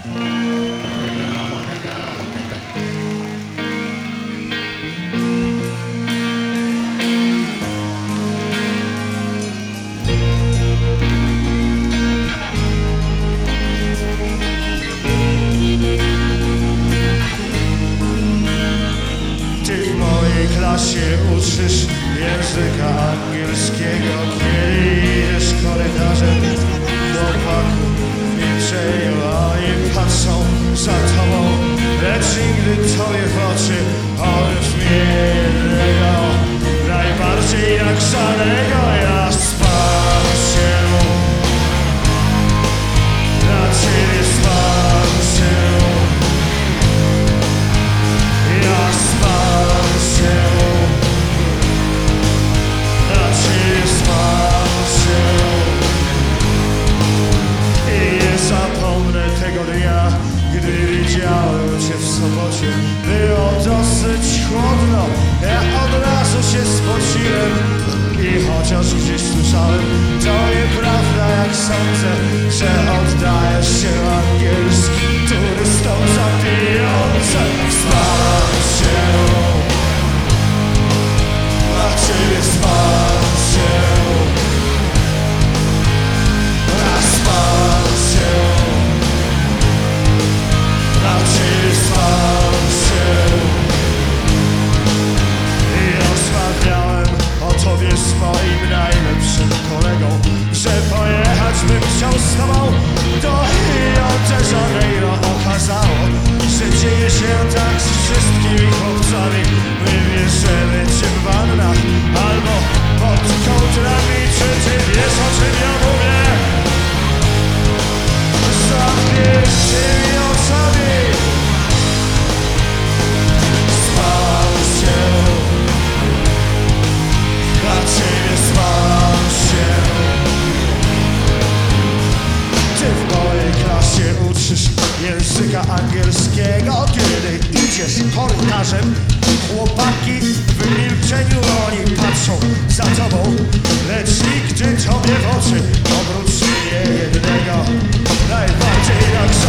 Klasie uczysz języka angielskiego, kiedy idziesz korytarzem do parku w milczeniu, a oni patrzą za tobą, lecz nigdy tobie w oczy. Powiedz mi jednego, najbardziej jak żadnego, ja spam się, dla ciebie spam się, ja spam się. Gdy widziałem cię w sobocie, było dosyć chłodno, ja od razu się spociłem. I chociaż gdzieś słyszałem, to nieprawda jak sądzę, że oddajesz się angielski turystom za pieniądze. Spam się, dla ciebie spam się, ja spam się. Dla ciebie spam się. I rozmawiałem o tobie z moim najlepszym kolegą, że pojechać bym chciał z tobą do Rio de Janeiro. Okazało, że dzieje się tak z wszystkimi chłopcami. My bierzemy cię w wannach albo pod kołdrami. Czy ty wiesz, o czym ja mówię? Zamkniętymi oczami spam się, dla ciebie spam się. Ty w mojej klasie uczysz języka angielskiego, kiedy idziesz korytarzem, chłopaki w milczeniu, oni patrzą za tobą, lecz nigdy tobie w oczy. Obróć mnie jednego, najbardziej jak